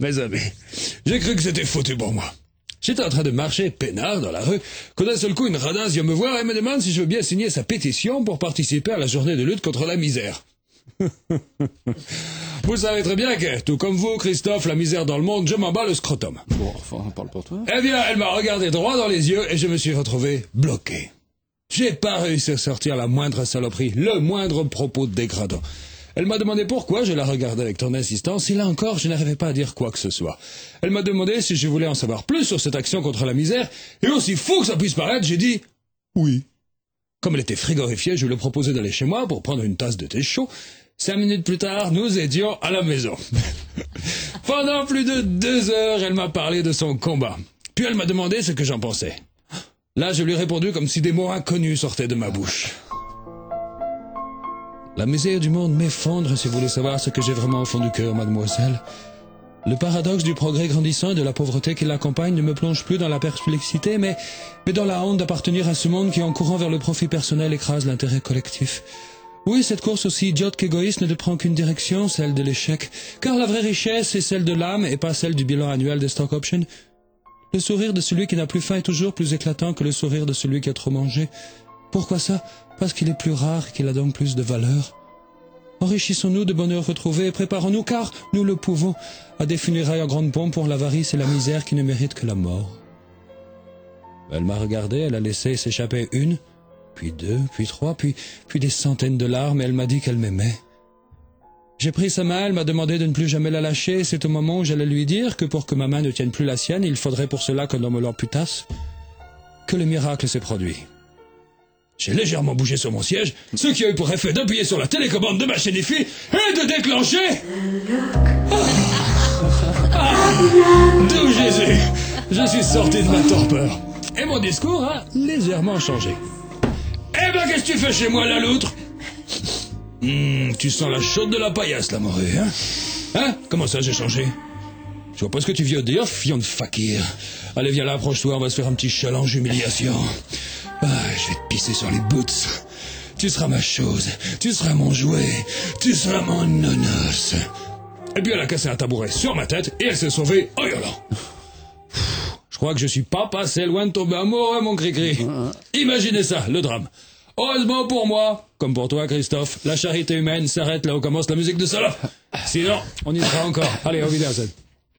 mes amis, j'ai cru que c'était foutu pour moi. J'étais en train de marcher peinard dans la rue, quand d'un seul coup une radasse vient me voir et me demande si je veux bien signer sa pétition pour participer à la journée de lutte contre la misère. Vous savez très bien que, tout comme vous, Christophe, la misère dans le monde, je m'en bats le scrotum. Bon, enfin, parle pour toi. Eh bien, elle m'a regardé droit dans les yeux et je me suis retrouvé bloqué. J'ai pas réussi à sortir la moindre saloperie, le moindre propos dégradant. Elle m'a demandé pourquoi, je la regardais avec tant d'insistance, et là encore, je n'arrivais pas à dire quoi que ce soit. Elle m'a demandé si je voulais en savoir plus sur cette action contre la misère, et aussi fou que ça puisse paraître, j'ai dit « oui ». Comme elle était frigorifiée, je lui ai proposé d'aller chez moi pour prendre une tasse de thé chaud. 5 minutes plus tard, nous étions à la maison. Pendant plus de 2 heures, elle m'a parlé de son combat. Puis elle m'a demandé ce que j'en pensais. Là, je lui ai répondu comme si des mots inconnus sortaient de ma bouche. La misère du monde m'effondre si vous voulez savoir ce que j'ai vraiment au fond du cœur, mademoiselle. Le paradoxe du progrès grandissant et de la pauvreté qui l'accompagne ne me plonge plus dans la perplexité, mais dans la honte d'appartenir à ce monde qui, en courant vers le profit personnel, écrase l'intérêt collectif. Oui, cette course aussi idiote qu'égoïste ne prend qu'une direction, celle de l'échec. Car la vraie richesse est celle de l'âme et pas celle du bilan annuel des stock options. Le sourire de celui qui n'a plus faim est toujours plus éclatant que le sourire de celui qui a trop mangé. Pourquoi ça? Parce qu'il est plus rare et qu'il a donc plus de valeur. Enrichissons-nous de bonheur retrouvé et préparons-nous, car nous le pouvons, à des funérailles en grande pompe pour l'avarice et la misère qui ne méritent que la mort. Elle m'a regardé, elle a laissé s'échapper 1, puis 2, puis 3, puis des centaines de larmes, et elle m'a dit qu'elle m'aimait. J'ai pris sa main, elle m'a demandé de ne plus jamais la lâcher, et c'est au moment où j'allais lui dire que pour que ma main ne tienne plus la sienne, il faudrait pour cela qu'un homme l'amputasse, que le miracle s'est produit. J'ai légèrement bougé sur mon siège, ce qui a eu pour effet d'appuyer sur la télécommande de ma chaîne IFI et de déclencher... D'où Jésus, je suis sorti de ma torpeur. Et mon discours a légèrement changé. Eh ben, qu'est-ce que tu fais chez moi, la loutre? Tu sens la chaude de la paillasse, la morue, hein? Hein? Comment ça, j'ai changé? Je vois pas ce que tu viens de dire, fion de fakir. Allez, viens là, approche-toi, on va se faire un petit challenge humiliation. Je vais te pisser sur les boots. Tu seras ma chose, tu seras mon jouet, tu seras mon nonos. Et puis elle a cassé un tabouret sur ma tête et elle s'est sauvée en hurlant. Je crois que je suis pas passé loin de tomber amoureux, mon cri-cri. Imaginez ça, le drame. Heureusement pour moi, comme pour toi, Christophe, la charité humaine s'arrête là où commence la musique de solo. Sinon, on y sera encore. Allez, au vidéo,